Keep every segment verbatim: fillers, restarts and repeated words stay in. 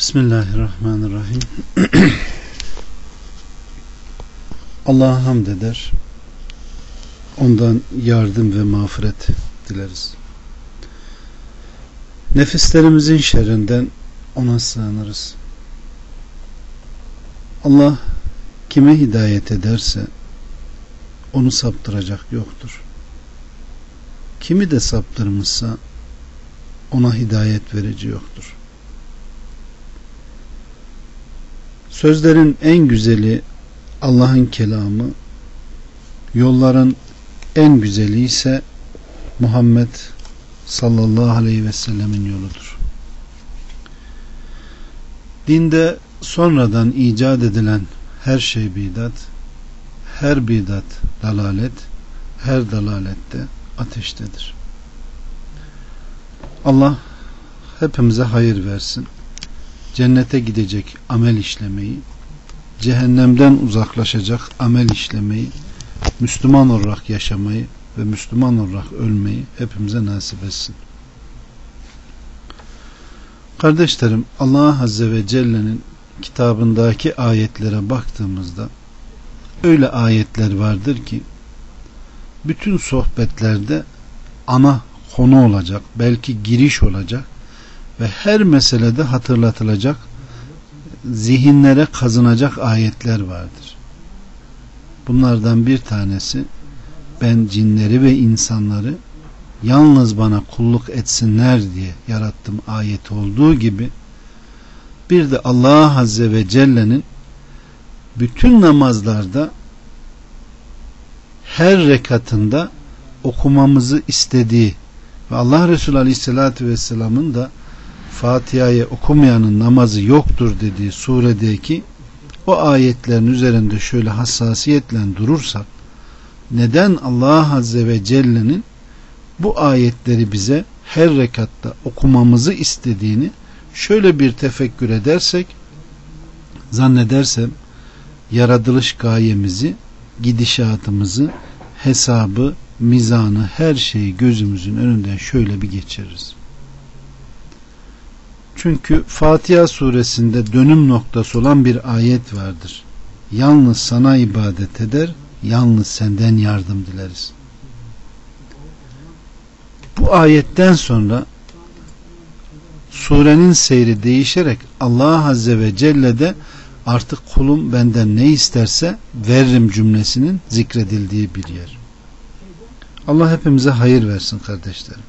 Bismillahirrahmanirrahim. Allah'a hamd eder. Ondan yardım ve mağfiret dileriz. Nefislerimizin şerrinden ona sığınırız. Allah kime hidayet ederse onu saptıracak yoktur. Kimi de saptırmışsa ona hidayet verici yoktur. Sözlerin en güzeli Allah'ın kelamı, yolların en güzeli ise Muhammed sallallahu aleyhi ve sellemin yoludur. Dinde sonradan icat edilen her şey bidat, her bidat dalalet, her dalalette ateştedir. Allah hepimize hayır versin. Cennete gidecek amel işlemeyi, cehennemden uzaklaşacak amel işlemeyi, Müslüman olarak yaşamayı ve Müslüman olarak ölmeyi hepimize nasip etsin. Kardeşlerim, Allah Azze ve Celle'nin kitabındaki ayetlere baktığımızda öyle ayetler vardır ki bütün sohbetlerde ana konu olacak, belki giriş olacak ve her meselede hatırlatılacak, zihinlere kazınacak ayetler vardır. Bunlardan bir tanesi, ben cinleri ve insanları yalnız bana kulluk etsinler diye yarattım ayeti olduğu gibi, bir de Allah Azze ve Celle'nin bütün namazlarda her rekatında okumamızı istediği ve Allah Resulü Aleyhisselatü Vesselam'ın da Fatiha'yı okumayanın namazı yoktur dediği suredeki o ayetlerin üzerinde şöyle hassasiyetle durursak, neden Allah Azze ve Celle'nin bu ayetleri bize her rekatta okumamızı istediğini şöyle bir tefekkür edersek, zannedersem yaratılış gayemizi, gidişatımızı, hesabı, mizanı, her şeyi gözümüzün önünden şöyle bir geçiririz. Çünkü Fatiha suresinde dönüm noktası olan bir ayet vardır. Yalnız sana ibadet eder, yalnız senden yardım dileriz. Bu ayetten sonra surenin seyri değişerek Allah Azze ve Celle de artık kulum benden ne isterse veririm cümlesinin zikredildiği bir yer. Allah hepimize hayır versin kardeşlerim.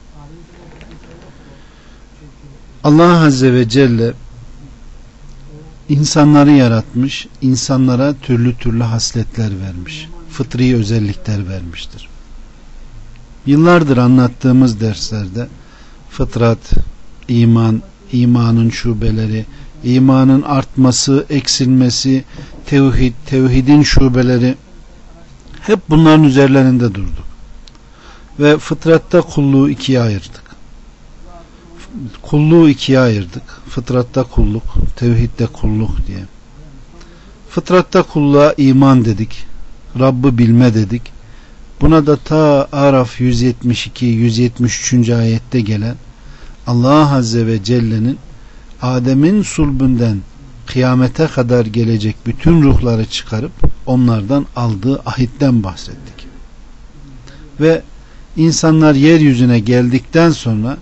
Allah Azze ve Celle insanları yaratmış, insanlara türlü türlü hasletler vermiş, fıtri özellikler vermiştir. Yıllardır anlattığımız derslerde fıtrat, iman, imanın şubeleri, imanın artması, eksilmesi, tevhid, tevhidin şubeleri, hep bunların üzerlerinde durduk. Ve fıtratta kulluğu ikiye ayırdık. Kulluğu ikiye ayırdık. Fıtratta kulluk, tevhidde kulluk diye. Fıtratta kulluğa iman dedik. Rabb'ı bilme dedik. Buna da ta Araf yüz yetmiş iki yüz yetmiş üç. ayette gelen Allah Azze ve Celle'nin Adem'in sulbünden kıyamete kadar gelecek bütün ruhları çıkarıp onlardan aldığı ahitten bahsettik. Ve insanlar yeryüzüne geldikten sonra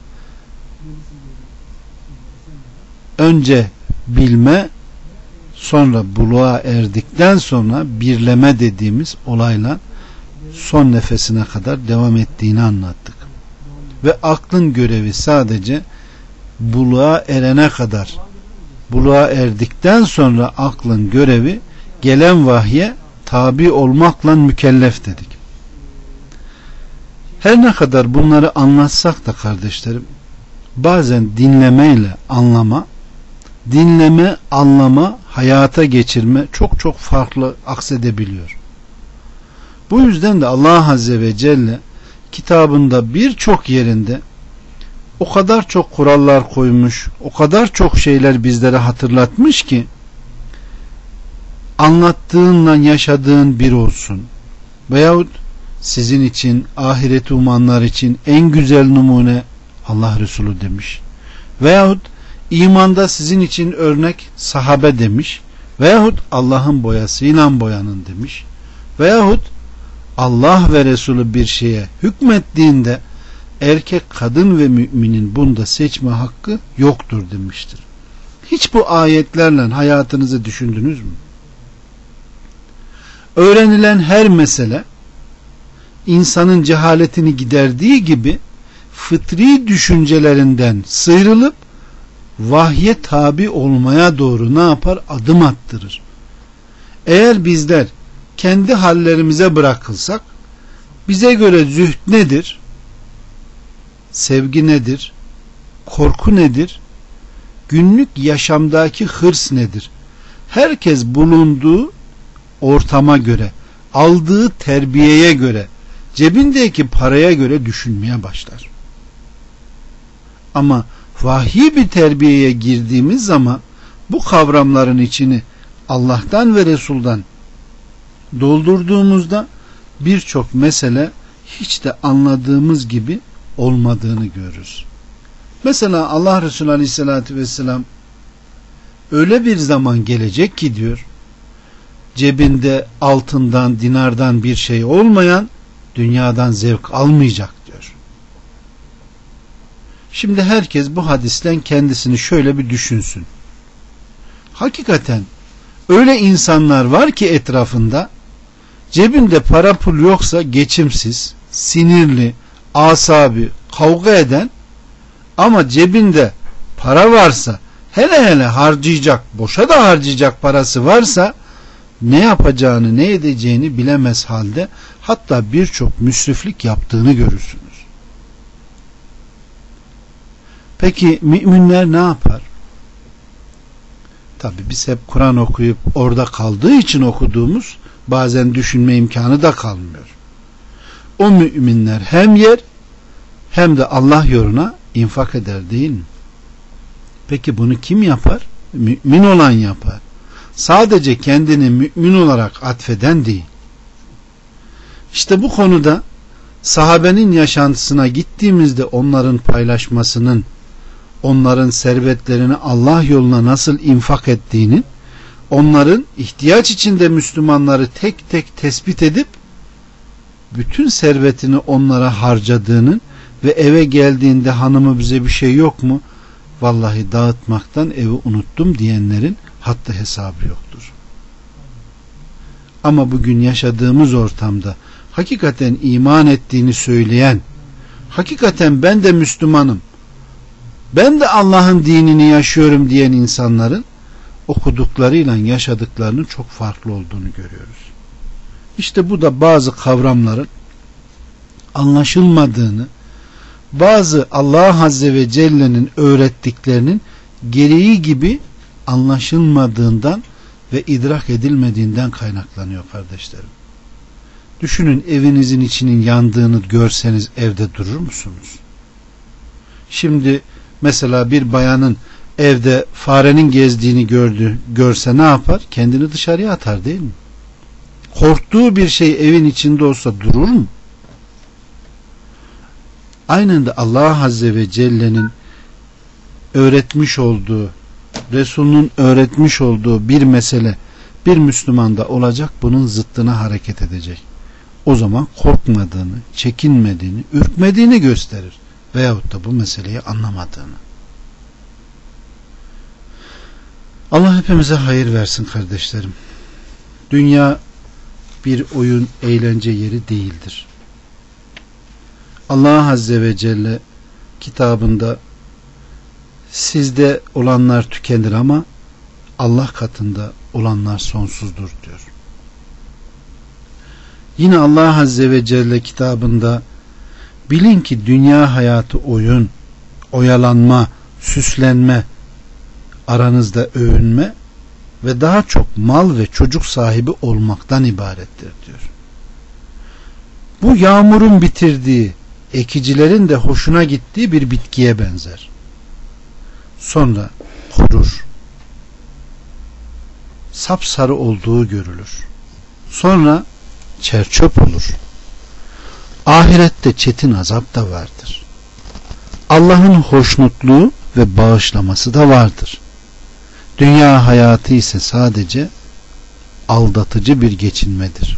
önce bilme, sonra buluğa erdikten sonra birleme dediğimiz olayla son nefesine kadar devam ettiğini anlattık. Ve aklın görevi sadece buluğa erene kadar, buluğa erdikten sonra aklın görevi gelen vahye tabi olmakla mükellef dedik. Her ne kadar bunları anlatsak da kardeşlerim, bazen dinlemeyle anlama, dinleme, anlama, hayata geçirme çok çok farklı aksedebiliyor. Bu yüzden de Allah Azze ve Celle kitabında birçok yerinde o kadar çok kurallar koymuş, o kadar çok şeyler bizlere hatırlatmış ki anlattığınla yaşadığın bir olsun. Veyahut sizin için, ahireti umanlar için en güzel numune Allah Resulü demiş. Veyahut İmanda sizin için örnek sahabe demiş. Veyahut Allah'ın boyasıyla boyanın demiş. Veyahut Allah ve Resulü bir şeye hükmettiğinde erkek, kadın ve müminin bunda seçme hakkı yoktur demiştir. Hiç bu ayetlerle hayatınızı düşündünüz mü? Öğrenilen her mesele insanın cehaletini giderdiği gibi fıtri düşüncelerinden sıyrılıp vahye tabi olmaya doğru ne yapar? Adım attırır. Eğer bizler kendi hallerimize bırakılsak, bize göre zühd nedir? Sevgi nedir? Korku nedir? Günlük yaşamdaki hırs nedir? Herkes bulunduğu ortama göre, aldığı terbiyeye göre, cebindeki paraya göre düşünmeye başlar. Ama vahiy bir terbiyeye girdiğimiz zaman bu kavramların içini Allah'tan ve Resul'dan doldurduğumuzda birçok mesele hiç de anladığımız gibi olmadığını görürüz. Mesela Allah Resulü Aleyhisselatü Vesselam öyle bir zaman gelecek ki diyor, cebinde altından, dinardan bir şey olmayan dünyadan zevk almayacak diyor. Şimdi herkes bu hadisten kendisini şöyle bir düşünsün. Hakikaten öyle insanlar var ki etrafında cebinde para pul yoksa geçimsiz, sinirli, asabi, kavga eden, ama cebinde para varsa, hele hele harcayacak, boşa da harcayacak parası varsa ne yapacağını, ne edeceğini bilemez halde, hatta birçok müsriflik yaptığını görürsünüz. Peki müminler ne yapar? Tabi biz hep Kur'an okuyup orada kaldığı için okuduğumuz bazen düşünme imkanı da kalmıyor. O müminler hem yer hem de Allah yoluna infak eder değil mi? Peki bunu kim yapar? Mümin olan yapar. Sadece kendini mümin olarak atfeden değil. İşte bu konuda sahabenin yaşantısına gittiğimizde onların paylaşmasının, onların servetlerini Allah yoluna nasıl infak ettiğinin, onların ihtiyaç içinde Müslümanları tek tek tespit edip bütün servetini onlara harcadığının ve eve geldiğinde hanımı bize bir şey yok mu? Vallahi dağıtmaktan evi unuttum diyenlerin hatta hesabı yoktur. Ama bugün yaşadığımız ortamda hakikaten iman ettiğini söyleyen, hakikaten ben de Müslümanım, ben de Allah'ın dinini yaşıyorum diyen insanların okuduklarıyla yaşadıklarının çok farklı olduğunu görüyoruz. İşte bu da bazı kavramların anlaşılmadığını, bazı Allah Azze ve Celle'nin öğrettiklerinin gereği gibi anlaşılmadığından ve idrak edilmediğinden kaynaklanıyor kardeşlerim. Düşünün, evinizin içinin yandığını görseniz evde durur musunuz? Şimdi mesela bir bayanın evde farenin gezdiğini gördü, görse ne yapar? Kendini dışarıya atar değil mi? Korktuğu bir şey evin içinde olsa durur mu? Aynen de Allah Azze ve Celle'nin öğretmiş olduğu, Resul'ün öğretmiş olduğu bir mesele bir Müslümanda olacak, bunun zıttına hareket edecek. O zaman korkmadığını, çekinmediğini, ürkmediğini gösterir. Veyahut da bu meseleyi anlamadığını. Allah hepimize hayır versin kardeşlerim. Dünya bir oyun, eğlence yeri değildir. Allah Azze ve Celle kitabında sizde olanlar tükenir ama Allah katında olanlar sonsuzdur diyor. Yine Allah Azze ve Celle kitabında bilin ki dünya hayatı oyun, oyalanma, süslenme, aranızda övünme ve daha çok mal ve çocuk sahibi olmaktan ibarettir diyor. Bu yağmurun bitirdiği, ekicilerin de hoşuna gittiği bir bitkiye benzer. Sonra kurur. Sapsarı olduğu görülür. Sonra çerçöp olur. Ahirette çetin azap da vardır. Allah'ın hoşnutluğu ve bağışlaması da vardır. Dünya hayatı ise sadece aldatıcı bir geçinmedir.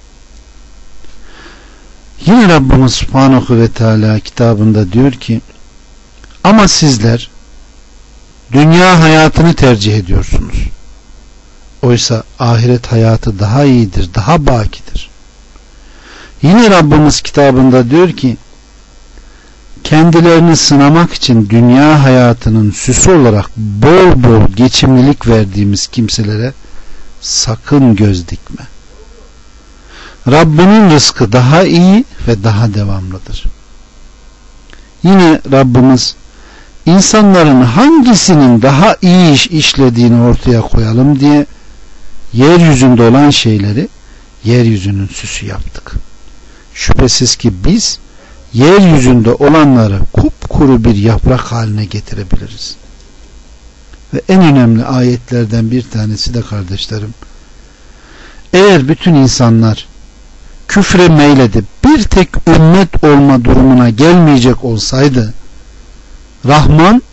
Yine Rabbimiz Subhanahu ve Teala kitabında diyor ki, ama sizler dünya hayatını tercih ediyorsunuz. Oysa ahiret hayatı daha iyidir, daha bakidir. Yine Rabbimiz kitabında diyor ki, kendilerini sınamak için dünya hayatının süsü olarak bol bol geçimlilik verdiğimiz kimselere sakın göz dikme. Rabbinin rızkı daha iyi ve daha devamlıdır. Yine Rabbimiz, insanların hangisinin daha iyi iş işlediğini ortaya koyalım diye yeryüzünde olan şeyleri yeryüzünün süsü yaptık. Şüphesiz ki biz yeryüzünde olanları kupkuru bir yaprak haline getirebiliriz. Ve en önemli ayetlerden bir tanesi de kardeşlerim, eğer bütün insanlar küfre meyledip bir tek ümmet olma durumuna gelmeyecek olsaydı, Rahman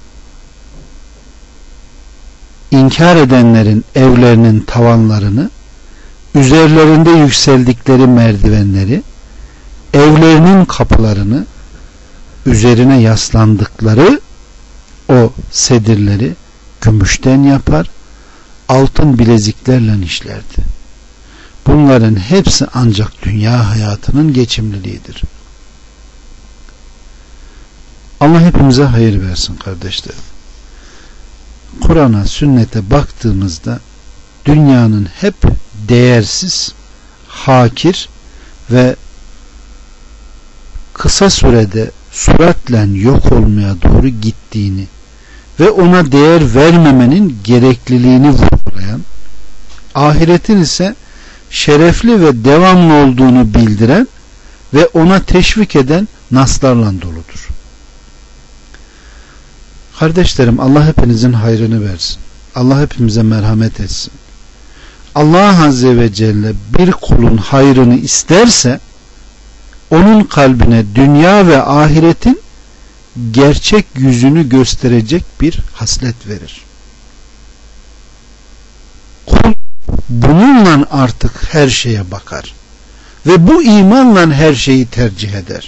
inkar edenlerin evlerinin tavanlarını, üzerlerinde yükseldikleri merdivenleri, evlerinin kapılarını, üzerine yaslandıkları o sedirleri gümüşten yapar, altın bileziklerle işlerdi. Bunların hepsi ancak dünya hayatının geçimliliğidir. Allah hepimize hayır versin kardeşlerim. Kur'an'a, sünnete baktığımızda dünyanın hep değersiz, hakir ve kısa sürede süratle yok olmaya doğru gittiğini ve ona değer vermemenin gerekliliğini vurgulayan, ahiretin ise şerefli ve devamlı olduğunu bildiren ve ona teşvik eden naslarla doludur. Kardeşlerim, Allah hepinizin hayrını versin. Allah hepimize merhamet etsin. Allah Azze ve Celle bir kulun hayrını isterse onun kalbine dünya ve ahiretin gerçek yüzünü gösterecek bir haslet verir. Kul bununla artık her şeye bakar ve bu imanla her şeyi tercih eder.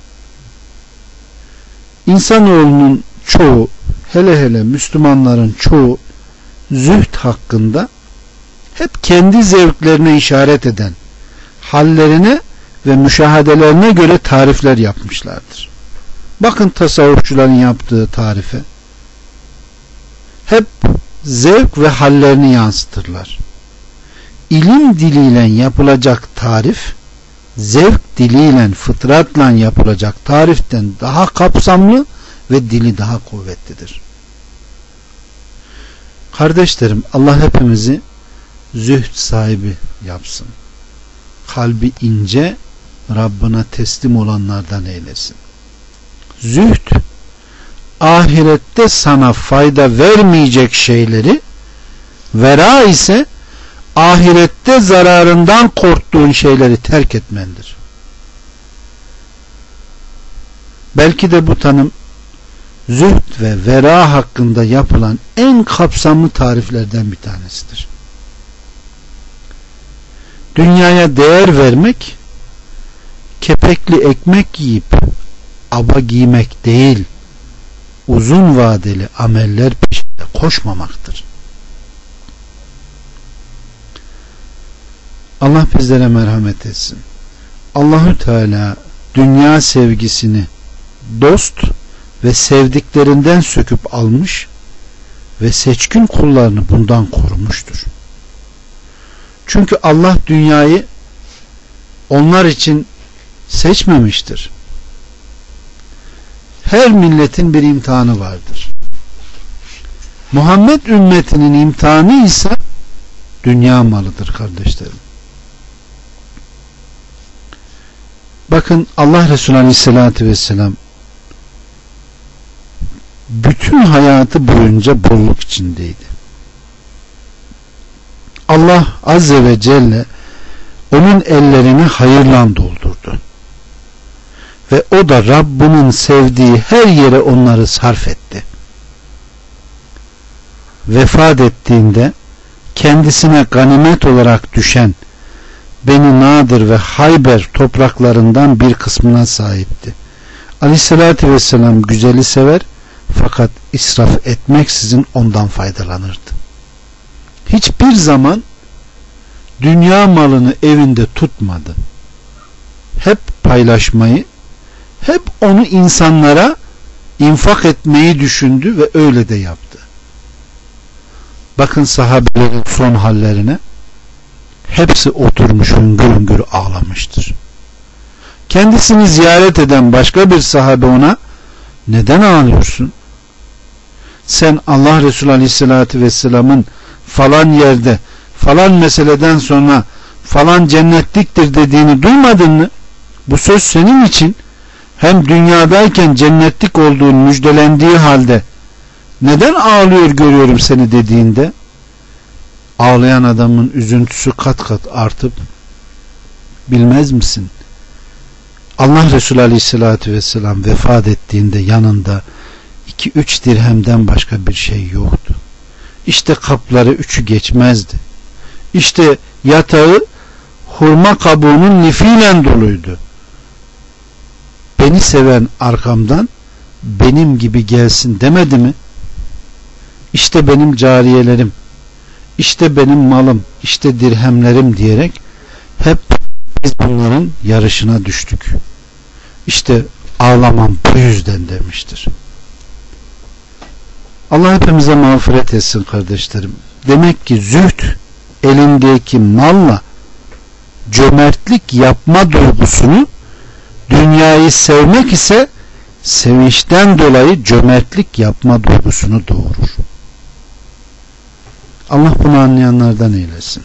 İnsanoğlunun çoğu, hele hele Müslümanların çoğu zühd hakkında hep kendi zevklerine işaret eden, hallerine ve müşahedelerine göre tarifler yapmışlardır. Bakın tasavvufçuların yaptığı tarife. Hep zevk ve hallerini yansıtırlar. İlim diliyle yapılacak tarif, zevk diliyle, fıtratla yapılacak tariften daha kapsamlı ve dili daha kuvvetlidir. Kardeşlerim, Allah hepimizi zühd sahibi yapsın. Kalbi ince, Rabbına teslim olanlardan eylesin. Zühd, ahirette sana fayda vermeyecek şeyleri, vera ise ahirette zararından korktuğun şeyleri terk etmendir. Belki de bu tanım zühd ve vera hakkında yapılan en kapsamlı tariflerden bir tanesidir. Dünyaya değer vermek, kepekli ekmek yiyip aba giymek değil, uzun vadeli ameller peşinde koşmamaktır. Allah bizlere merhamet etsin. Allahü Teala dünya sevgisini dost ve sevdiklerinden söküp almış ve seçkin kullarını bundan korumuştur. Çünkü Allah dünyayı onlar için seçmemiştir. Her milletin bir imtihanı vardır. Muhammed ümmetinin imtihanı ise dünya malıdır kardeşlerim. Bakın, Allah Resulü Aleyhisselatü Vesselam bütün hayatı boyunca bolluk içindeydi. Allah Azze ve Celle onun ellerini hayırla doldurdu. Ve o da Rabbinin sevdiği her yere onları sarf etti. vefat ettiğinde kendisine ganimet olarak düşen Beni Nadir ve Hayber topraklarından bir kısmına sahipti. Aleyhissalatü vesselam güzeli sever fakat israf etmeksizin ondan faydalanırdı. Hiçbir zaman dünya malını evinde tutmadı. Hep paylaşmayı, hep onu insanlara infak etmeyi düşündü ve öyle de yaptı. Bakın sahabelerin son hallerine. Hepsi oturmuş hüngür hüngür ağlamıştır. Kendisini ziyaret eden başka bir sahabe ona, neden ağlıyorsun? Sen Allah Resulü Aleyhisselatü Vesselam'ın falan yerde falan meseleden sonra falan cennetliktir dediğini duymadın mı? Bu söz senin için. Hem dünyadayken cennetlik olduğun müjdelendiği halde neden ağlıyor görüyorum seni dediğinde, ağlayan adamın üzüntüsü kat kat artıp, bilmez misin? Allah Resulü Aleyhisselatü Vesselam vefat ettiğinde yanında iki üç dirhemden başka bir şey yoktu. İşte kapları üçü geçmezdi. İşte yatağı hurma kabuğunun lifiyle doluydu. Beni seven arkamdan benim gibi gelsin demedi mi? İşte benim cariyelerim, İşte benim malım, işte dirhemlerim diyerek hep biz bunların yarışına düştük. İşte ağlamam bu yüzden demiştir. Allah hepimize mağfiret etsin kardeşlerim. Demek ki zühd elindeki malla cömertlik yapma duygusunu, dünyayı sevmek ise sevinçten dolayı cömertlik yapma duygusunu doğurur. Allah bunu anlayanlardan eylesin.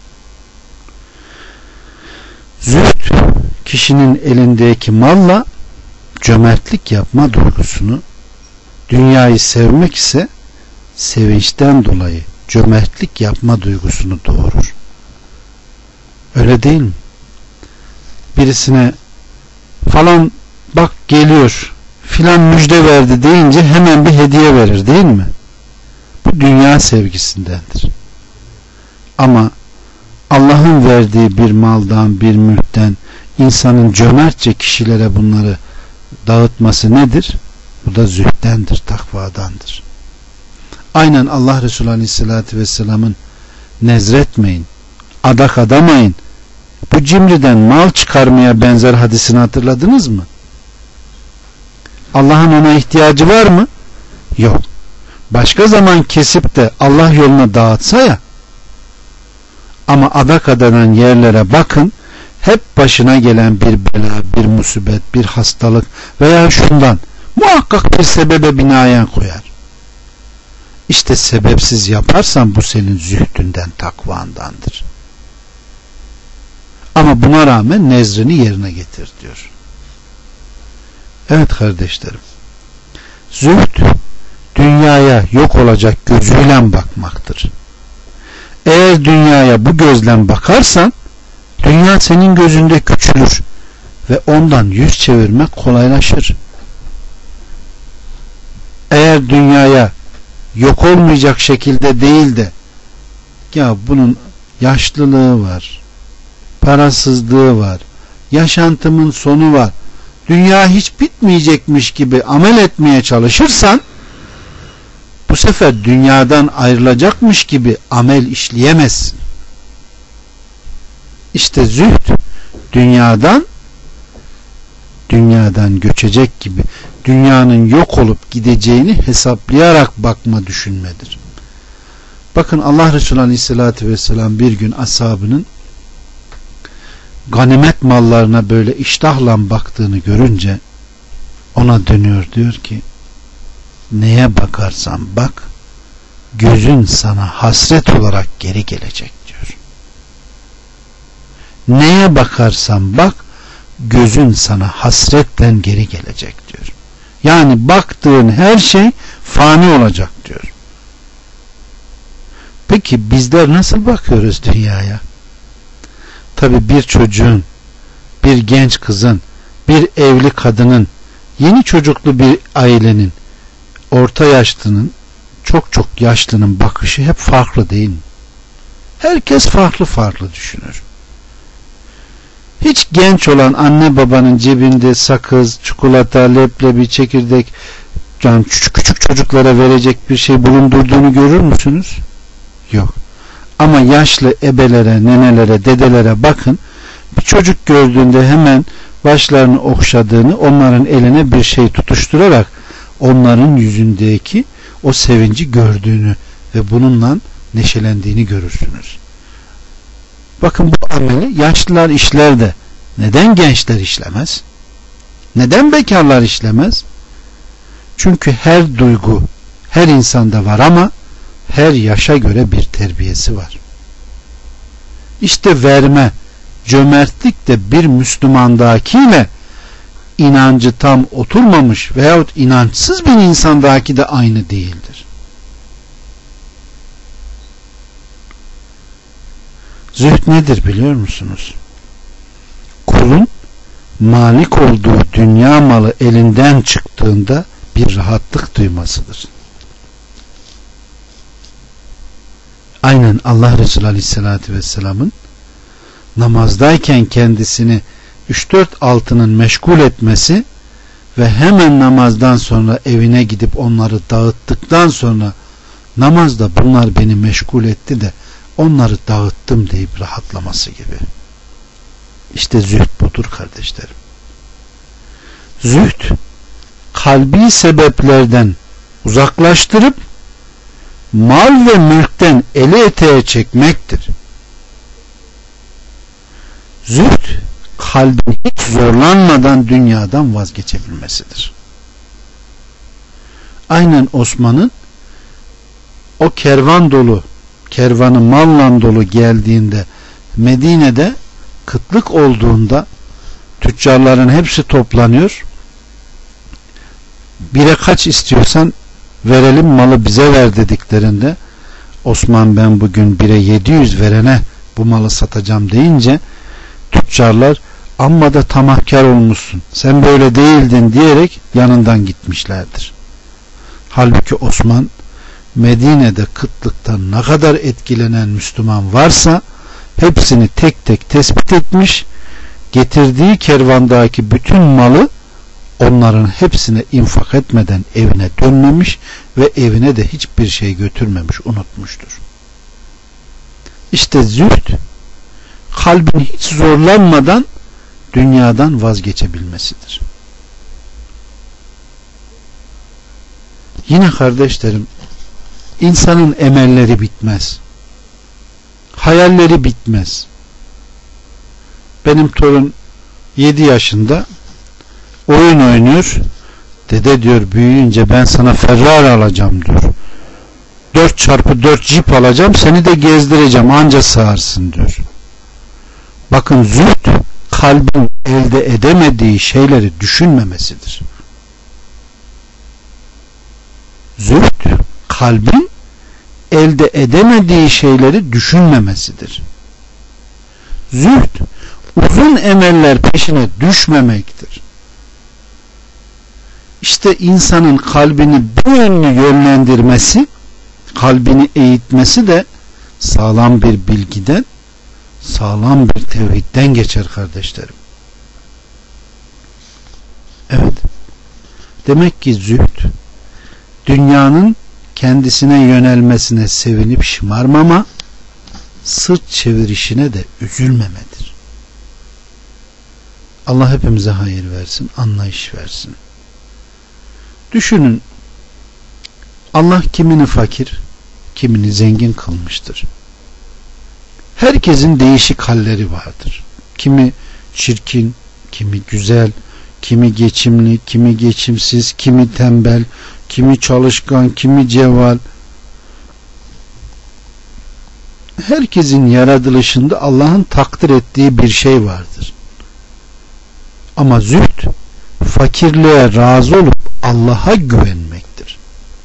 Zühd kişinin elindeki malla cömertlik yapma duygusunu, dünyayı sevmek ise sevinçten dolayı cömertlik yapma duygusunu doğurur. Öyle değil mi? Birisine falan bak geliyor filan müjde verdi deyince hemen bir hediye verir değil mi? Bu dünya sevgisindendir. Ama Allah'ın verdiği bir maldan, bir mülkten insanın cömertçe kişilere bunları dağıtması nedir? Bu da zühdendir, takvadandır. Aynen Allah Resulü Aleyhisselatü Vesselam'ın nezretmeyin, adak adamayın, bu cimriden mal çıkarmaya benzer hadisini hatırladınız mı? Allah'ın ona ihtiyacı var mı? Yok. Başka zaman kesip de Allah yoluna dağıtsa ya. Ama adak adanan yerlere bakın, hep başına gelen bir bela, bir musibet, bir hastalık veya şundan muhakkak bir sebebe binaen koyar. İşte sebepsiz yaparsan bu senin zühdünden, takvandandır. Ama buna rağmen nezrini yerine getir diyor. Evet kardeşlerim, zühd dünyaya yok olacak gözüyle bakmaktır. Eğer dünyaya bu gözle bakarsan dünya senin gözünde küçülür ve ondan yüz çevirmek kolaylaşır. Eğer dünyaya yok olmayacak şekilde değil de ya bunun yaşlılığı var, parasızlığı var, yaşantımın sonu var, dünya hiç bitmeyecekmiş gibi amel etmeye çalışırsan bu sefer dünyadan ayrılacakmış gibi amel işleyemezsin. İşte zühd dünyadan dünyadan göçecek gibi dünyanın yok olup gideceğini hesaplayarak bakma, düşünmedir. Bakın Allah Resulü Aleyhisselatü Vesselam bir gün ashabının ganimet mallarına böyle iştahla baktığını görünce ona dönüyor, diyor ki neye bakarsan bak gözün sana hasret olarak geri gelecek diyor. Neye bakarsan bak gözün sana hasretle geri gelecek diyor. Yani baktığın her şey fani olacak diyor. Peki bizler nasıl bakıyoruz dünyaya? Tabi bir çocuğun, bir genç kızın, bir evli kadının, yeni çocuklu bir ailenin, orta yaşlının, çok çok yaşlının bakışı hep farklı değil mi? Herkes farklı farklı düşünür. Hiç genç olan anne babanın cebinde sakız, çikolata, leblebi, çekirdek, yani küçük küçük çocuklara verecek bir şey bulundurduğunu görür müsünüz? Yok. Ama yaşlı ebelere, nenelere, dedelere bakın. Bir çocuk gördüğünde hemen başlarını okşadığını, onların eline bir şey tutuşturarak onların yüzündeki o sevinci gördüğünü ve bununla neşelendiğini görürsünüz. Bakın bu ameli yaşlılar işler de neden gençler işlemez? Neden bekarlar işlemez? Çünkü her duygu her insanda var ama her yaşa göre bir terbiyesi var. İşte verme, cömertlik de bir Müslümandakiyle inancı tam oturmamış veyahut inançsız bir insandaki de aynı değildir. Zühd nedir biliyor musunuz? Kulun malik olduğu dünya malı elinden çıktığında bir rahatlık duymasıdır. Aynen Allah Resulü Aleyhisselatü Vesselam'ın namazdayken kendisini üç dört altının meşgul etmesi ve hemen namazdan sonra evine gidip onları dağıttıktan sonra namazda bunlar beni meşgul etti de onları dağıttım deyip rahatlaması gibi. İşte zühd budur kardeşlerim. Zühd kalbi sebeplerden uzaklaştırıp mal ve mülkten eli eteğe çekmektir. Zühd kalbin hiç zorlanmadan dünyadan vazgeçebilmesidir. Aynen Osman'ın o kervan dolu kervanı malla dolu geldiğinde Medine'de kıtlık olduğunda tüccarların hepsi toplanıyor. Bire kaç istiyorsan verelim malı bize ver dediklerinde Osman ben bugün bire yedi yüz verene bu malı satacağım deyince tüccarlar amma da tamahkar olmuşsun sen böyle değildin diyerek yanından gitmişlerdir. Halbuki Osman Medine'de kıtlıktan ne kadar etkilenen Müslüman varsa hepsini tek tek tespit etmiş, getirdiği kervandaki bütün malı onların hepsine infak etmeden evine dönmemiş ve evine de hiçbir şey götürmemiş, unutmuştur. İşte zühd kalbin hiç zorlanmadan dünyadan vazgeçebilmesidir. Yine kardeşlerim, insanın emelleri bitmez. Hayalleri bitmez. Benim torun yedi yaşında oyun oynuyor. Dede diyor büyüyünce ben sana Ferrari alacağım diyor. dört çarpı dört Jeep alacağım seni de gezdireceğim anca sığarsın diyor. Bakın zühd kalbin elde edemediği şeyleri düşünmemesidir. Zühd kalbin elde edemediği şeyleri düşünmemesidir. Zühd uzun emeller peşine düşmemektir. İşte insanın kalbini bu yönlü yönlendirmesi, kalbini eğitmesi de sağlam bir bilgiden, sağlam bir tevhidden geçer kardeşlerim. Evet. Demek ki zühd dünyanın kendisine yönelmesine sevinip şımarmama, sırt çevirişine de üzülmemedir. Allah hepimize hayır versin, anlayış versin. Düşünün, Allah kimini fakir, kimini zengin kılmıştır. Herkesin değişik halleri vardır. Kimi çirkin, kimi güzel, kimi geçimli, kimi geçimsiz, kimi tembel, kimi çalışkan, kimi cevval. Herkesin yaratılışında Allah'ın takdir ettiği bir şey vardır. Ama zühd fakirliğe razı olup Allah'a güvenmektir.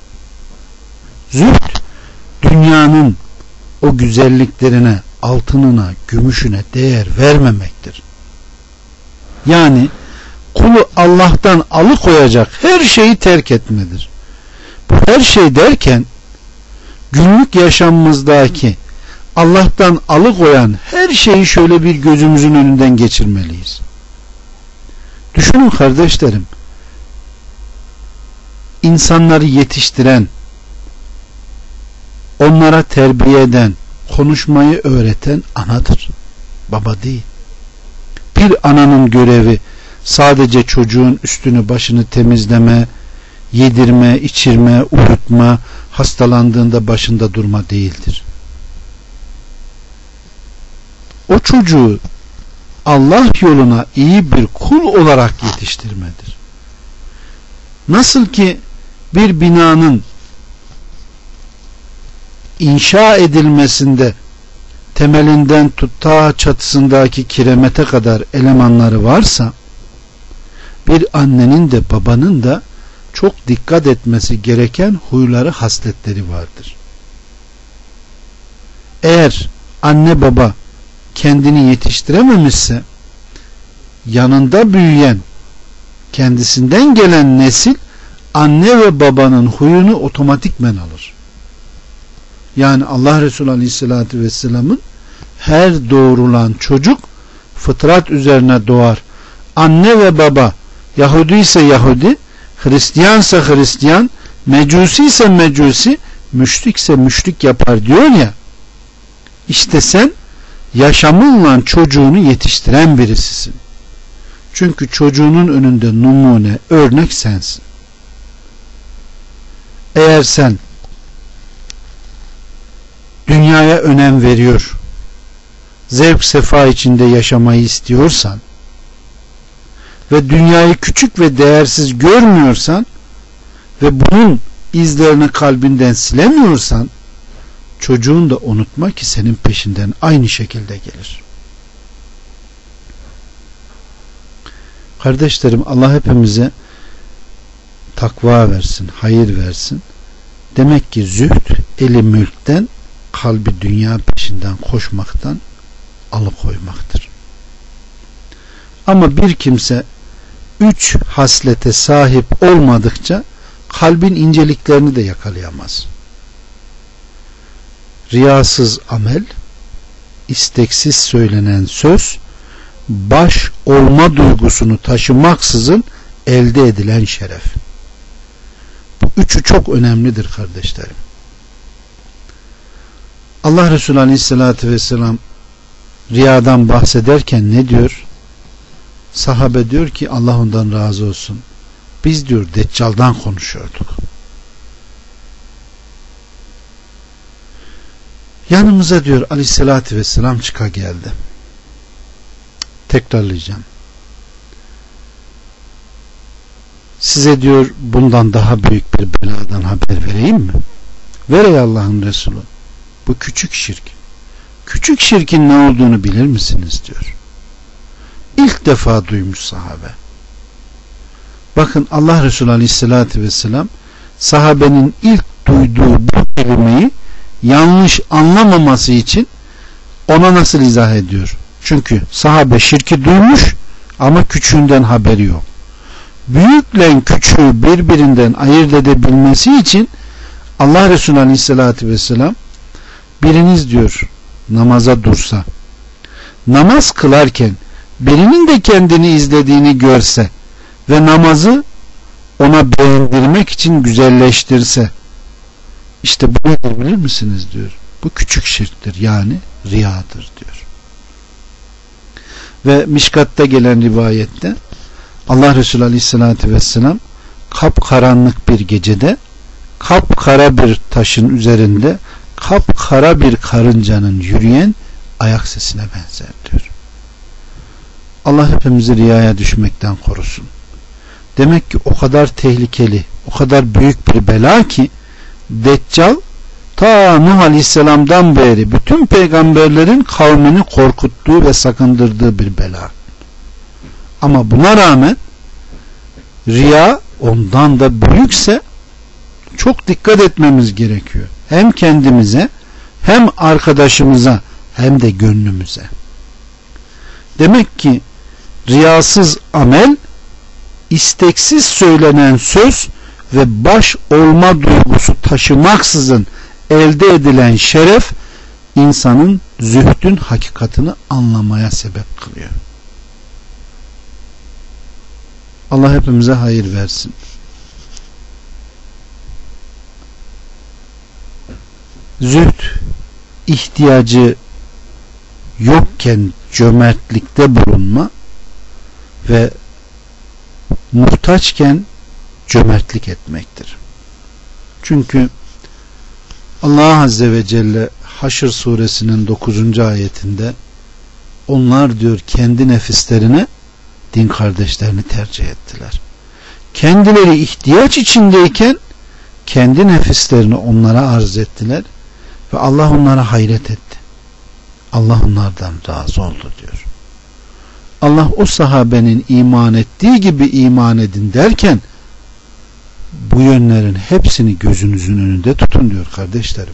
Zühd dünyanın o güzelliklerine, altınına, gümüşüne değer vermemektir. Yani kulu Allah'tan alıkoyacak her şeyi terk etmedir. Bu her şey derken günlük yaşamımızdaki Allah'tan alıkoyan her şeyi şöyle bir gözümüzün önünden geçirmeliyiz. Düşünün kardeşlerim, insanları yetiştiren, onlara terbiye eden, konuşmayı öğreten anadır, baba değil. Bir ananın görevi sadece çocuğun üstünü başını temizleme, yedirme, içirme, uyutma, hastalandığında başında durma değildir. O çocuğu Allah yoluna iyi bir kul olarak yetiştirmedir. Nasıl ki bir binanın inşa edilmesinde temelinden tut ta çatısındaki kiremete kadar elemanları varsa, bir annenin de babanın da çok dikkat etmesi gereken huyları, hasletleri vardır. Eğer anne baba kendini yetiştirememişse, yanında büyüyen, kendisinden gelen nesil anne ve babanın huyunu otomatikmen alır. Yani Allah Resulü Aleyhisselatü Vesselam'ın her doğurulan çocuk fıtrat üzerine doğar. Anne ve baba Yahudi ise Yahudi, Hristiyansa Hristiyan, Mecusi ise Mecusi, müşrikse müşrik yapar diyor ya. İşte sen yaşamınla çocuğunu yetiştiren birisisin. Çünkü çocuğunun önünde numune, örnek sensin. Eğer sen dünyaya önem veriyor, zevk sefa içinde yaşamayı istiyorsan ve dünyayı küçük ve değersiz görmüyorsan ve bunun izlerini kalbinden silemiyorsan, çocuğun da unutma ki senin peşinden aynı şekilde gelir. Kardeşlerim, Allah hepimize takva versin, hayır versin. Demek ki zühd eli mülkten, kalbi dünya peşinden koşmaktan alıkoymaktır. Ama bir kimse üç haslete sahip olmadıkça kalbin inceliklerini de yakalayamaz. Riyasız amel, isteksiz söylenen söz, baş olma duygusunu taşımaksızın elde edilen şeref. Bu üçü çok önemlidir kardeşlerim. Allah Resulü Aleyhisselatü Vesselam riyadan bahsederken ne diyor? Sahabe diyor ki Allah ondan razı olsun, biz diyor Deccal'dan konuşuyorduk. Yanımıza diyor Aleyhisselatü Vesselam çıka geldi. Tekrarlayacağım. Size diyor bundan daha büyük bir beladan haber vereyim mi? Ver ey Allah'ın Resulü. Bu küçük şirk. Küçük şirkin ne olduğunu bilir misiniz diyor. İlk defa duymuş sahabe. Bakın Allah Resulü Aleyhisselatü Vesselam sahabenin ilk duyduğu bu kelimeyi yanlış anlamaması için ona nasıl izah ediyor? Çünkü sahabe şirki duymuş ama küçüğünden haberi yok. Büyükle küçüğü birbirinden ayırt edebilmesi için Allah Resulü Aleyhisselatü Vesselam, biriniz diyor namaza dursa, namaz kılarken birinin de kendini izlediğini görse ve namazı ona beğendirmek için güzelleştirse, işte bu nedir bilir misiniz diyor. Bu küçük şirktir, yani riyadır diyor. Ve Mişkat'ta gelen rivayette Allah Resulü Aleyhisselatü Vesselam kapkaranlık bir gecede kapkara bir taşın üzerinde kapkara bir karıncanın yürüyen ayak sesine benzer diyor. Allah hepimizi riyaya düşmekten korusun. Demek ki o kadar tehlikeli, o kadar büyük bir bela ki Deccal ta Nuh Aleyhisselam'dan beri bütün peygamberlerin kavmini korkuttuğu ve sakındırdığı bir bela. Ama buna rağmen riya ondan da büyükse çok dikkat etmemiz gerekiyor. Hem kendimize, hem arkadaşımıza, hem de gönlümüze. Demek ki riyasız amel, isteksiz söylenen söz ve baş olma duygusu taşımaksızın elde edilen şeref insanın zühdün hakikatini anlamaya sebep kılıyor. Allah hepimize hayır versin. Zühd ihtiyacı yokken cömertlikte bulunma ve muhtaçken cömertlik etmektir. Çünkü Allah Azze ve Celle Haşr suresinin dokuzuncu ayetinde onlar diyor kendi nefislerine din kardeşlerini tercih ettiler. Kendileri ihtiyaç içindeyken kendi nefislerini onlara arz ettiler ve Allah onlara hayret etti. Allah onlardan razı oldu diyor. Allah o sahabenin iman ettiği gibi iman edin derken bu yönlerin hepsini gözünüzün önünde tutun diyor kardeşlerim.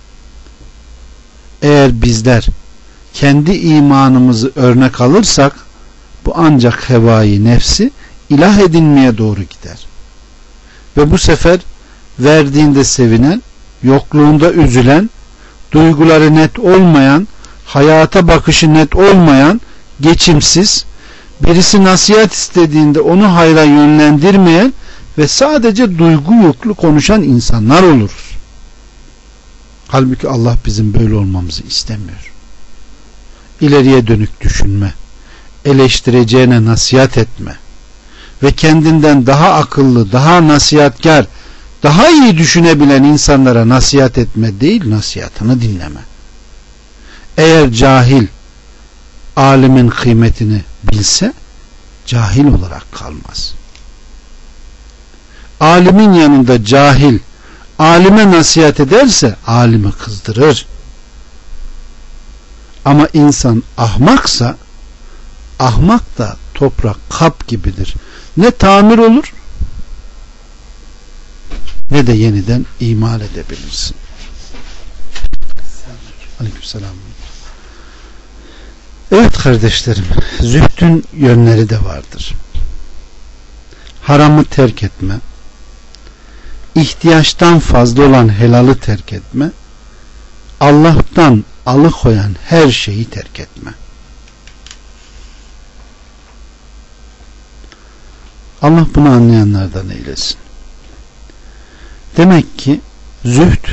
Eğer bizler kendi imanımızı örnek alırsak bu ancak hevai nefsi ilah edinmeye doğru gider. Ve bu sefer verdiğinde sevinen, yokluğunda üzülen, duyguları net olmayan, hayata bakışı net olmayan, geçimsiz, birisi nasihat istediğinde onu hayra yönlendirmeyen ve sadece duygu yüklü konuşan insanlar oluruz. Halbuki Allah bizim böyle olmamızı istemiyor. İleriye dönük düşünme, eleştireceğine nasihat etme ve kendinden daha akıllı, daha nasihatkar, daha iyi düşünebilen insanlara nasihat etme değil, nasihatını dinleme. Eğer cahil alimin kıymetini bilse cahil olarak kalmaz. Alimin yanında cahil alime nasihat ederse alimi kızdırır. Ama insan ahmaksa ahmak da toprak kap gibidir. Ne tamir olur ne de yeniden imal edebilirsin. Aleykümselam. Evet kardeşlerim, zühdün yönleri de vardır. Haramı terk etme, ihtiyaçtan fazla olan helalı terk etme, Allah'tan alıkoyan her şeyi terk etme. Allah bunu anlayanlardan eylesin. Demek ki zühd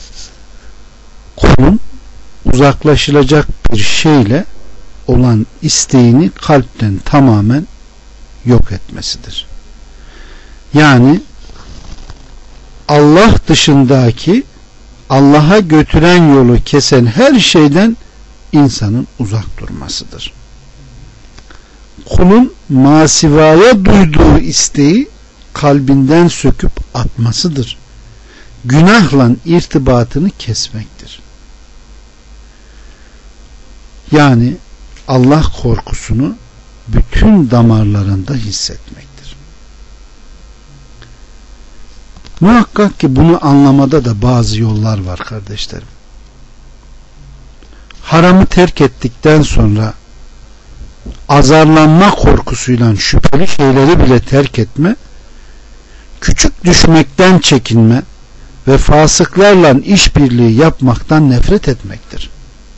kulun uzaklaşılacak bir şeyle olan isteğini kalpten tamamen yok etmesidir. Yani Allah dışındaki Allah'a götüren yolu kesen her şeyden insanın uzak durmasıdır. Kulun masivaya duyduğu isteği kalbinden söküp atmasıdır. Günahla irtibatını kesmektir. Yani Allah korkusunu bütün damarlarında hissetmektir. Muhakkak ki bunu anlamada da bazı yollar var kardeşlerim. Haramı terk ettikten sonra azarlanma korkusuyla şüpheli şeyleri bile terk etme, küçük düşmekten çekinme ve fasıklarla işbirliği yapmaktan nefret etmektir.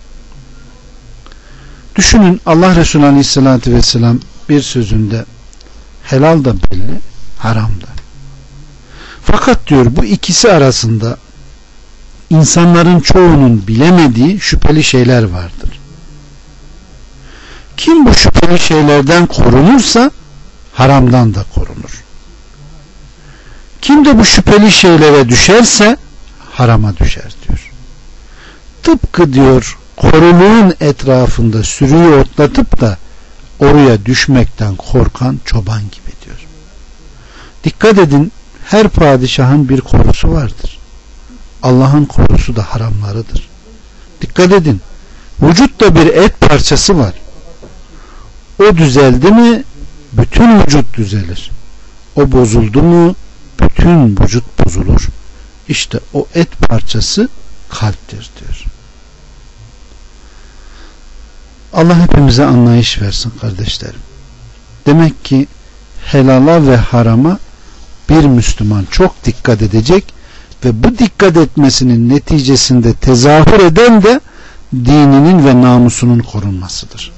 Düşünün, Allah Resulü Aleyhisselatü Vesselam bir sözünde helal da belli, haram da. Fakat diyor bu ikisi arasında insanların çoğunun bilemediği şüpheli şeyler vardır. Kim bu şüpheli şeylerden korunursa haramdan da korunur. Kim de bu şüpheli şeylere düşerse harama düşer diyor. Tıpkı diyor koruluğun etrafında sürüyü otlatıp da oraya düşmekten korkan çoban gibi diyor. Dikkat edin, her padişahın bir korusu vardır. Allah'ın korusu da haramlarıdır. Dikkat edin, vücutta bir et parçası var. O düzeldi mi bütün vücut düzelir. O bozuldu mu bütün vücut bozulur. İşte o et parçası kalptir diyor. Allah hepimize anlayış versin kardeşlerim. Demek ki helala ve harama bir Müslüman çok dikkat edecek, ve bu dikkat etmesinin neticesinde tezahür eden de dininin ve namusunun korunmasıdır.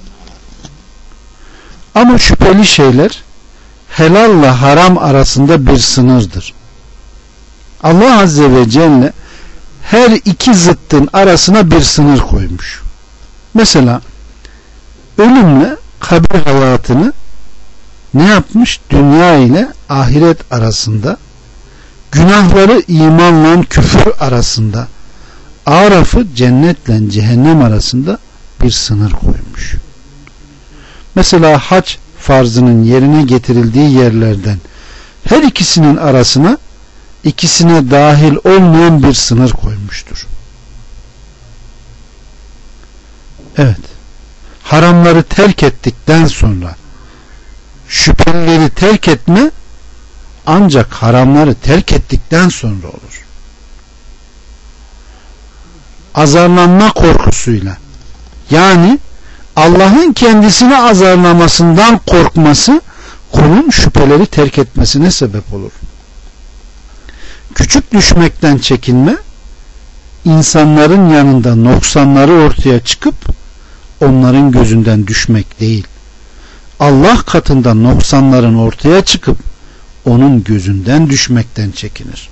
Ama şüpheli şeyler helalla haram arasında bir sınırdır. Allah Azze ve Celle her iki zıttın arasına bir sınır koymuş. Mesela ölümle kabir hayatını ne yapmış? Dünya ile ahiret arasında, günahları imanla küfür arasında, Araf'ı cennetle cehennem arasında bir sınır koymuş. Mesela hac farzının yerine getirildiği yerlerden her ikisinin arasına ikisine dahil olmayan bir sınır koymuştur. Evet, haramları terk ettikten sonra şüphelileri terk etme ancak haramları terk ettikten sonra olur. Azarlanma korkusuyla, yani Allah'ın kendisini azarlamasından korkması kulun şüpheleri terk etmesine sebep olur. Küçük düşmekten çekinme, insanların yanında noksanları ortaya çıkıp onların gözünden düşmek değil, Allah katında noksanların ortaya çıkıp onun gözünden düşmekten çekinir.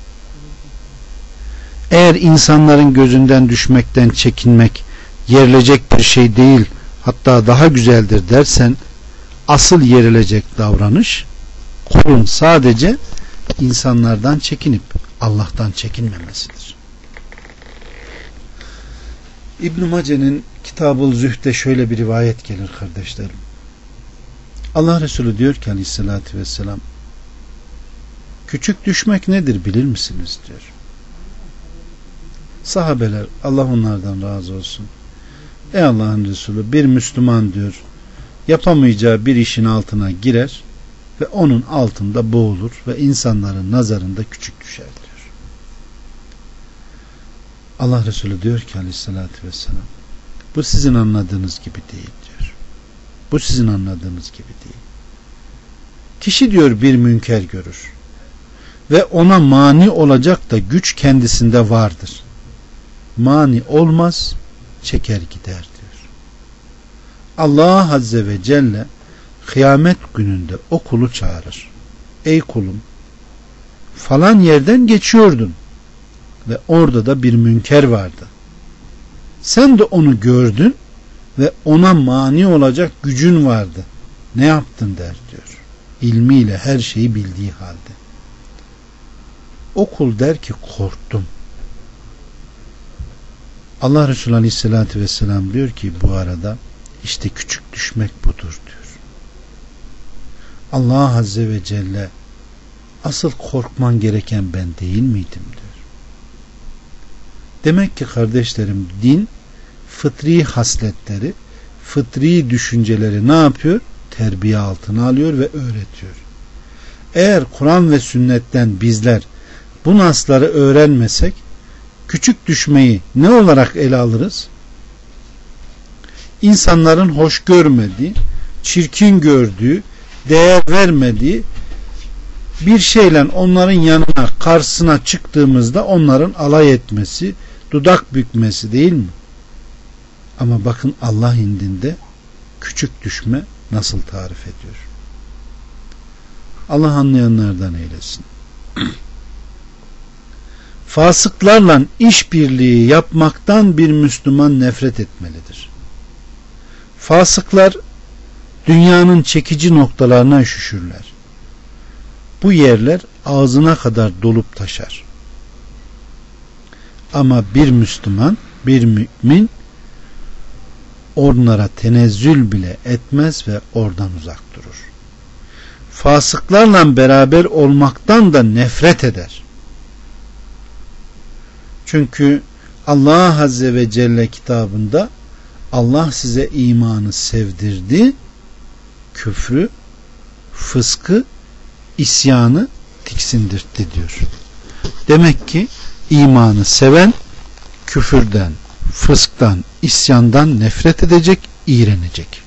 Eğer insanların gözünden düşmekten çekinmek yerilecek bir şey değil, hatta daha güzeldir dersen, asıl yerilecek davranış kulun sadece insanlardan çekinip Allah'tan çekinmemesidir. İbn-i Mace'nin Kitab-ı Zühd'de şöyle bir rivayet gelir kardeşlerim. Allah Resulü diyor ki aleyhissalatü vesselam, küçük düşmek nedir bilir misiniz diyor. Sahabeler, Allah onlardan razı olsun, ey Allah'ın Resulü, bir Müslüman diyor yapamayacağı bir işin altına girer ve onun altında boğulur ve insanların nazarında küçük düşer diyor. Allah Resulü diyor ki aleyhissalatü vesselam, bu sizin anladığınız gibi değil diyor. Bu sizin anladığınız gibi değil. Kişi diyor bir münker görür ve ona mani olacak da güç kendisinde vardır. Mani olmaz, çeker gider diyor. Allah Azze ve Celle kıyamet gününde o kulu çağırır. Ey kulum, falan yerden geçiyordun ve orada da bir münker vardı. Sen de onu gördün ve ona mani olacak gücün vardı. Ne yaptın der diyor. İlmiyle her şeyi bildiği halde. O kul der ki korktum. Allah Resulü Aleyhisselatü Vesselam diyor ki bu arada işte küçük düşmek budur diyor. Allah Azze ve Celle asıl korkman gereken ben değil miydim diyor. Demek ki kardeşlerim, din fıtri hasletleri, fıtri düşünceleri ne yapıyor? Terbiye altına alıyor ve öğretiyor. Eğer Kur'an ve sünnetten bizler bu nasları öğrenmesek küçük düşmeyi ne olarak ele alırız? İnsanların hoş görmediği, çirkin gördüğü, değer vermediği bir şeyle onların yanına, karşısına çıktığımızda onların alay etmesi, dudak bükmesi değil mi? Ama bakın Allah indinde küçük düşme nasıl tarif ediyor? Allah anlayanlardan eylesin. Fasıklarla işbirliği yapmaktan bir Müslüman nefret etmelidir. Fasıklar dünyanın çekici noktalarına üşüşürler. Bu yerler ağzına kadar dolup taşar. Ama bir Müslüman, bir mümin onlara tenezzül bile etmez ve oradan uzak durur. Fasıklarla beraber olmaktan da nefret eder. Çünkü Allah Azze ve Celle kitabında Allah size imanı sevdirdi, küfrü, fıskı, isyanı tiksindirtti diyor. Demek ki imanı seven küfürden, fısktan, isyandan nefret edecek, iğrenecek.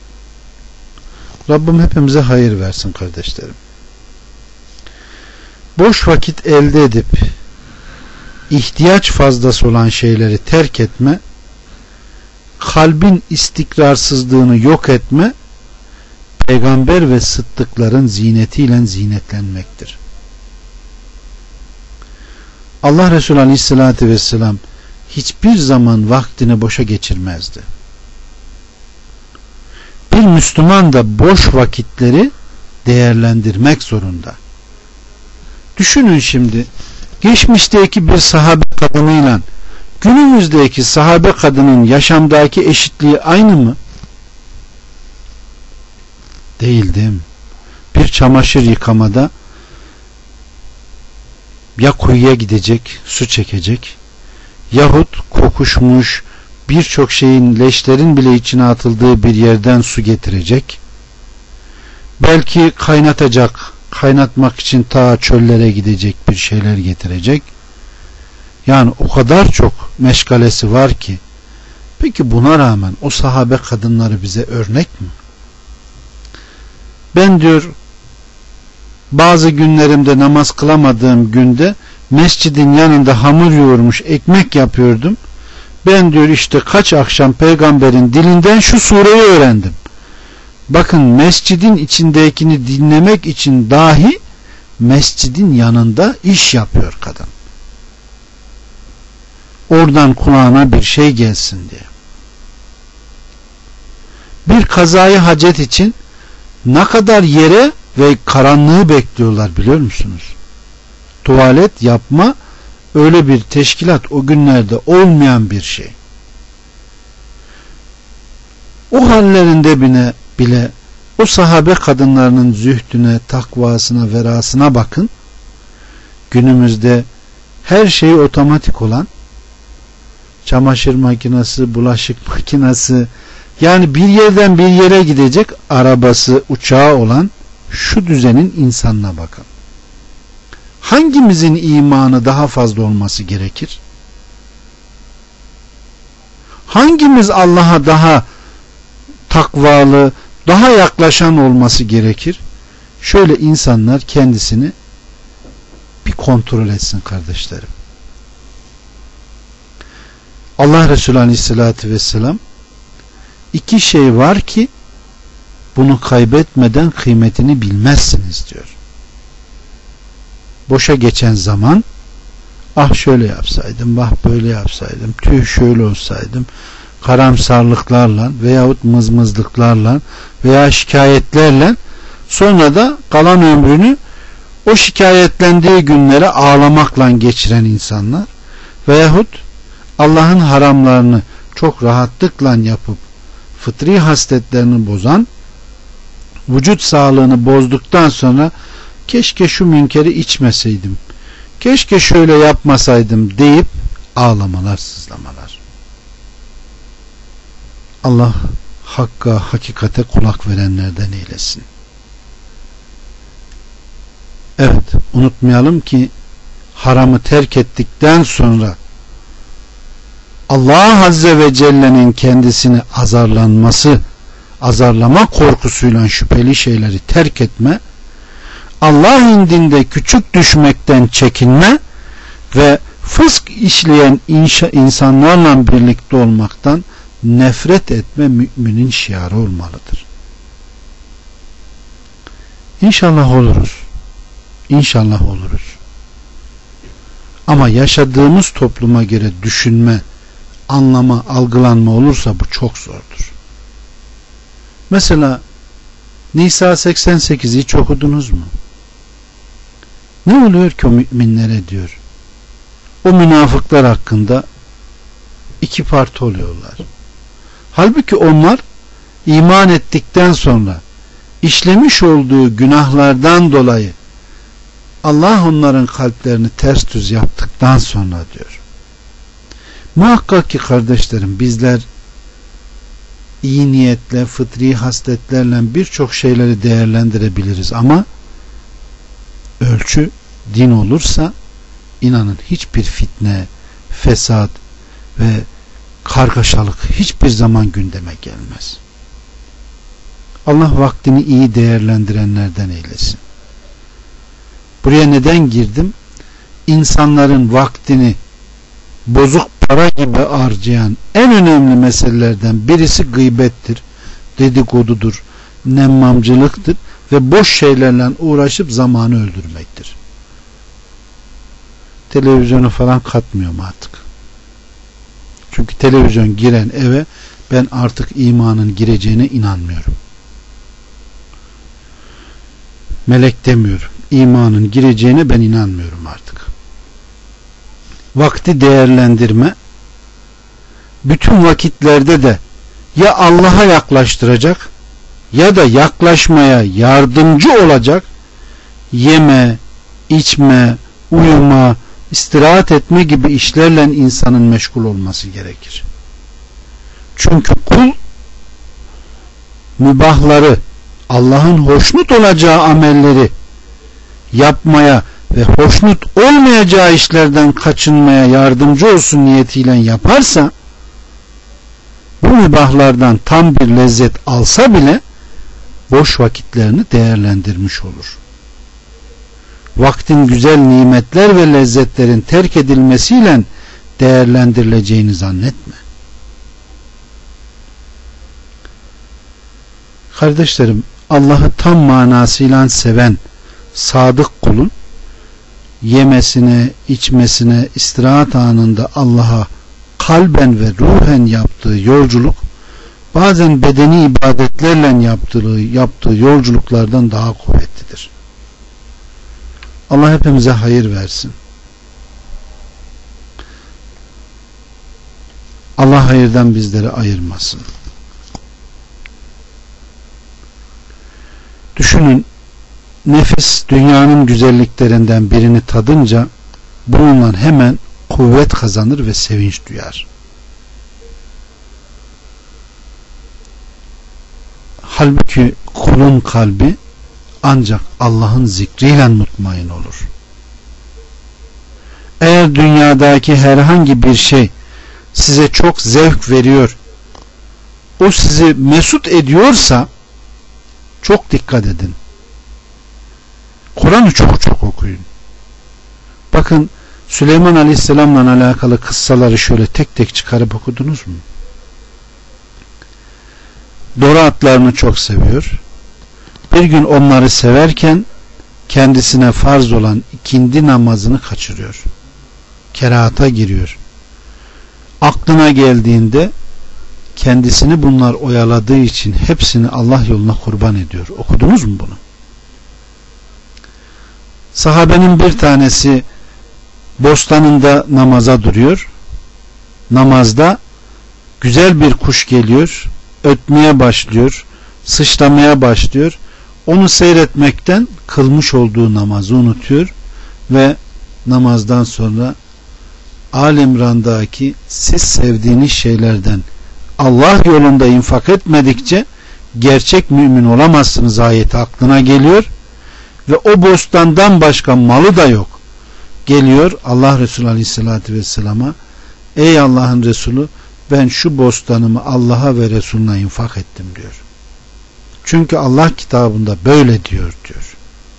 Rabbim hepimize hayır versin kardeşlerim. boş vakit elde edip ihtiyaç fazlası olan şeyleri terk etme, kalbin istikrarsızlığını yok etme, peygamber ve sıddıkların zinetiyle zinetlenmektir. Allah Resulü Aleyhisselatü Vesselam hiçbir zaman vaktini boşa geçirmezdi. Bir Müslüman da boş vakitleri değerlendirmek zorunda. Düşünün şimdi, geçmişteki bir sahabe kadınıyla günümüzdeki sahabe kadının yaşamdaki eşitliği aynı mı? Değil, değil mi? Bir çamaşır yıkamada ya kuyuya gidecek, su çekecek, yahut kokuşmuş birçok şeyin, leşlerin bile içine atıldığı bir yerden su getirecek. Belki kaynatacak, kaynatmak için ta çöllere gidecek, bir şeyler getirecek. Yani o kadar çok meşgalesi var ki. Peki buna rağmen o sahabe kadınları bize örnek mi? Ben diyor, bazı günlerimde namaz kılamadığım günde mescidin yanında hamur yoğurmuş ekmek yapıyordum. Ben diyor işte kaç akşam peygamberin dilinden şu sureyi öğrendim. Bakın, mescidin içindekini dinlemek için dahi mescidin yanında iş yapıyor kadın. Oradan kulağına bir şey gelsin diye. Bir kazayı hacet için ne kadar yere ve karanlığı bekliyorlar biliyor musunuz? Tuvalet yapma öyle bir teşkilat o günlerde olmayan bir şey. O hallerinde bile, bile o sahabe kadınlarının zühdüne, takvasına, verasına bakın. Günümüzde her şey otomatik olan, çamaşır makinesi, bulaşık makinesi, yani bir yerden bir yere gidecek arabası, uçağı olan şu düzenin insanına bakın. Hangimizin imanı daha fazla olması gerekir? Hangimiz Allah'a daha takvalı, daha yaklaşan olması gerekir? Şöyle insanlar kendisini bir kontrol etsin kardeşlerim. Allah Resulü Aleyhisselatü Vesselam iki şey var ki bunu kaybetmeden kıymetini bilmezsiniz diyor. Boşa geçen zaman, ah şöyle yapsaydım, ah böyle yapsaydım, tüh şöyle olsaydım, karamsarlıklarla veyahut mızmızlıklarla veya şikayetlerle sonra da kalan ömrünü o şikayetlendiği günlere ağlamakla geçiren insanlar veyahut Allah'ın haramlarını çok rahatlıkla yapıp fıtri hasletlerini bozan, vücut sağlığını bozduktan sonra keşke şu münkeri içmeseydim, keşke şöyle yapmasaydım deyip ağlamalar, sızlamalar. Allah hakka, hakikate kulak verenlerden eylesin. Evet, unutmayalım ki haramı terk ettikten sonra Allah Azze ve Celle'nin kendisini azarlanması, azarlama korkusuyla şüpheli şeyleri terk etme, Allah indinde küçük düşmekten çekinme ve fısk işleyen insanlarla birlikte olmaktan nefret etme müminin şiarı olmalıdır. İnşallah oluruz. İnşallah oluruz. Ama yaşadığımız topluma göre düşünme, anlama, algılanma olursa bu çok zordur. Mesela Nisa seksen sekizi hiç okudunuz mu? Ne oluyor ki o müminlere diyor? O münafıklar hakkında iki parti oluyorlar. Halbuki onlar iman ettikten sonra işlemiş olduğu günahlardan dolayı Allah onların kalplerini ters düz yaptıktan sonra diyor. Muhakkak ki kardeşlerim, bizler iyi niyetle, fıtri hasletlerle birçok şeyleri değerlendirebiliriz ama ölçü din olursa inanın hiçbir fitne, fesat ve kargaşalık hiçbir zaman gündeme gelmez. Allah vaktini iyi değerlendirenlerden eylesin. Buraya neden girdim? İnsanların vaktini bozuk para gibi harcayan en önemli meselelerden birisi gıybettir, dedikodudur, nemmamcılıktır ve boş şeylerle uğraşıp zamanı öldürmektir. Televizyonu falan katmıyorum artık. Çünkü televizyon giren eve ben artık imanın gireceğine inanmıyorum. Melek demiyorum. İmanın gireceğine ben inanmıyorum artık. Vakti değerlendirme bütün vakitlerde de ya Allah'a yaklaştıracak ya da yaklaşmaya yardımcı olacak yeme, içme, uyuma, istirahat etme gibi işlerle insanın meşgul olması gerekir. Çünkü kul mübahları, Allah'ın hoşnut olacağı amelleri yapmaya ve hoşnut olmayacağı işlerden kaçınmaya yardımcı olsun niyetiyle yaparsa, bu mübahlardan tam bir lezzet alsa bile boş vakitlerini değerlendirmiş olur. Vaktin güzel nimetler ve lezzetlerin terk edilmesiyle değerlendirileceğini zannetme. Kardeşlerim, Allah'ı tam manasıyla seven sadık kulun yemesine, içmesine, istirahat anında Allah'a kalben ve ruhen yaptığı yolculuk bazen bedeni ibadetlerle yaptığı, yaptığı yolculuklardan daha kuvvetlidir. Allah hepimize hayır versin. Allah hayırdan bizleri ayırmasın. Düşünün, nefis dünyanın güzelliklerinden birini tadınca bununla hemen kuvvet kazanır ve sevinç duyar. Halbuki kulun kalbi ancak Allah'ın zikriyle mutmain olur. Eğer dünyadaki herhangi bir şey size çok zevk veriyor, o sizi mesut ediyorsa çok dikkat edin. Kur'an'ı çok çok okuyun. Bakın, Süleyman Aleyhisselam'la alakalı kıssaları şöyle tek tek çıkarıp okudunuz mu? Dora atlarını çok seviyor. Bir gün onları severken kendisine farz olan ikindi namazını kaçırıyor. Kerahata giriyor. Aklına geldiğinde kendisini bunlar oyaladığı için hepsini Allah yoluna kurban ediyor. Okudunuz mu bunu? Sahabenin bir tanesi bostanında namaza duruyor. Namazda güzel bir kuş geliyor, ötmeye başlıyor, sıçramaya başlıyor. Onu seyretmekten kılmış olduğu namazı unutuyor ve namazdan sonra Ali İmran'daki siz sevdiğiniz şeylerden Allah yolunda infak etmedikçe gerçek mümin olamazsınız ayeti aklına geliyor ve o bostandan başka malı da yok. Geliyor Allah Resulü Aleyhisselatü Vesselam'a, ey Allah'ın Resulü, ben şu bostanımı Allah'a ve Resulüne infak ettim diyor. Çünkü Allah kitabında böyle diyor diyor.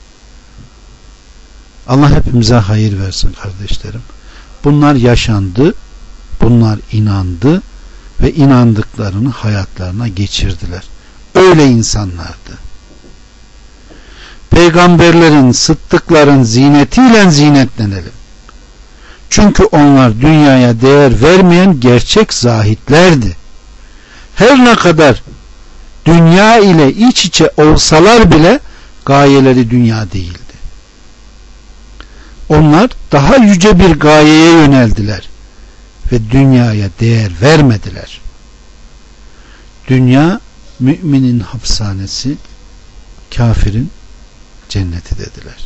Allah hepimize hayır versin kardeşlerim. Bunlar yaşandı, bunlar inandı ve inandıklarını hayatlarına geçirdiler. Öyle insanlardı. Peygamberlerin, sıddıkların zinetiyle zinetlenelim. Çünkü onlar dünyaya değer vermeyen gerçek zahitlerdi. Her ne kadar dünya ile iç içe olsalar bile gayeleri dünya değildi. Onlar daha yüce bir gayeye yöneldiler ve dünyaya değer vermediler. Dünya müminin hapishanesi, kafirin cenneti dediler.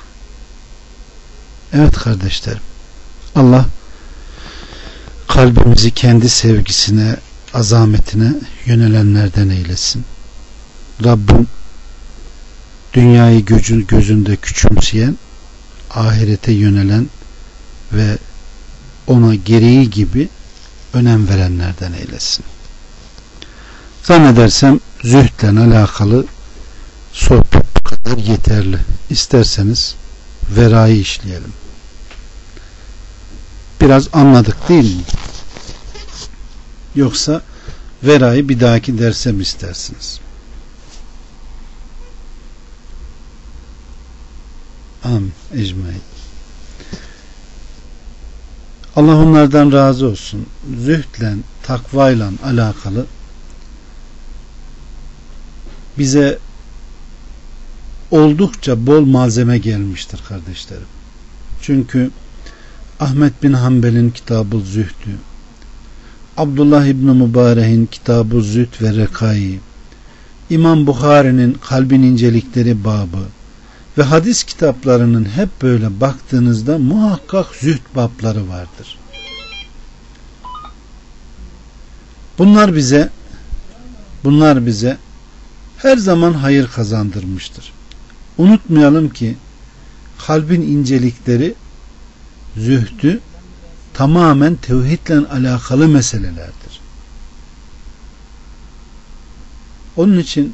Evet kardeşlerim, Allah kalbimizi kendi sevgisine, azametine yönelenlerden eylesin. Rabbim dünyayı gözünde küçümseyen, ahirete yönelen ve ona gereği gibi önem verenlerden eylesin. Zannedersem zühdle alakalı sohbet bu kadar yeterli. İsterseniz verayı işleyelim. Biraz anladık değil mi? Yoksa verayı bir dahaki derse mi istersiniz? Amin. Ecmaîn. Allah onlardan razı olsun. Zühdle, takvayla alakalı bize oldukça bol malzeme gelmiştir kardeşlerim. Çünkü Ahmet bin Hanbel'in Kitab-ı Zühdü, Abdullah İbni Mübarek'in Kitab-ı Zühd ve Rekai, İmam Bukhari'nin Kalbin İncelikleri babı ve hadis kitaplarının hep böyle baktığınızda muhakkak zühd babları vardır. Bunlar bize bunlar bize her zaman hayır kazandırmıştır. Unutmayalım ki Kalbin İncelikleri zühdü tamamen tevhidle alakalı meselelerdir. Onun için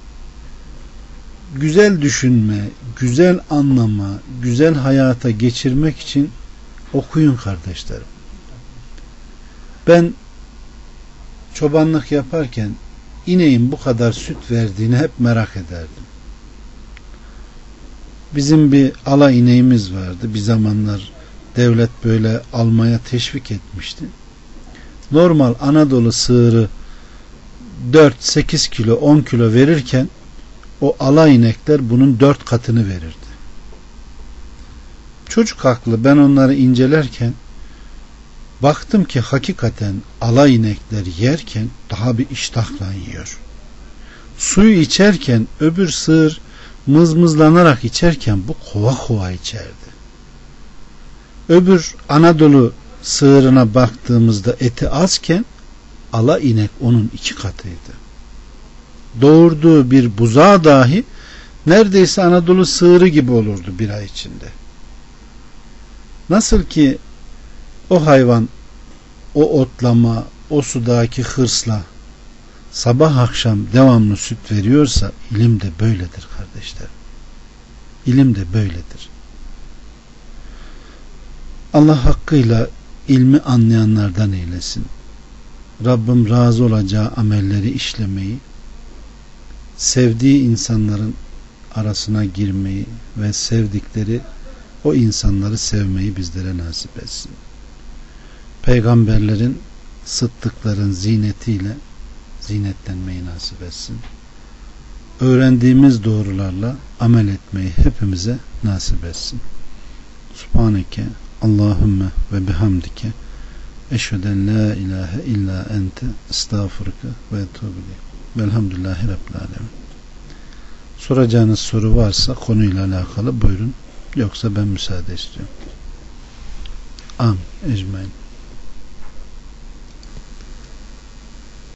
güzel düşünme, güzel anlama, güzel hayata geçirmek için okuyun kardeşlerim. Ben çobanlık yaparken ineğin bu kadar süt verdiğini hep merak ederdim. Bizim bir ala ineğimiz vardı. Bir zamanlar devlet böyle almaya teşvik etmişti. Normal Anadolu sığırı dört sekiz kilo on kilo verirken o ala inekler bunun dört katını verirdi. Çocuk haklı, ben onları incelerken baktım ki hakikaten ala inekler yerken daha bir iştahla yiyor. Suyu içerken öbür sığır mızmızlanarak içerken bu kova kova içerdi. Öbür Anadolu sığırına baktığımızda eti azken ala inek onun iki katıydı. Doğurduğu bir buzağı dahi neredeyse Anadolu sığırı gibi olurdu bir ay içinde. Nasıl ki o hayvan o otlama, o sudaki hırsla sabah akşam devamlı süt veriyorsa ilim de böyledir kardeşler. İlim de böyledir. Allah hakkıyla ilmi anlayanlardan eylesin. Rabbim razı olacağı amelleri işlemeyi, sevdiği insanların arasına girmeyi ve sevdikleri o insanları sevmeyi bizlere nasip etsin. Peygamberlerin, sıddıkların zinetiyle zinetlenmeyi nasip etsin. Öğrendiğimiz doğrularla amel etmeyi hepimize nasip etsin. Subhaneke Allahümme ve bihamdike eşheden la ilahe illa ente estağfurke ve etûbü velhamdülillahi rabbil alemin. Soracağınız soru varsa konuyla alakalı buyurun. Yoksa ben müsaade istiyorum. Amin. Ecmaîn.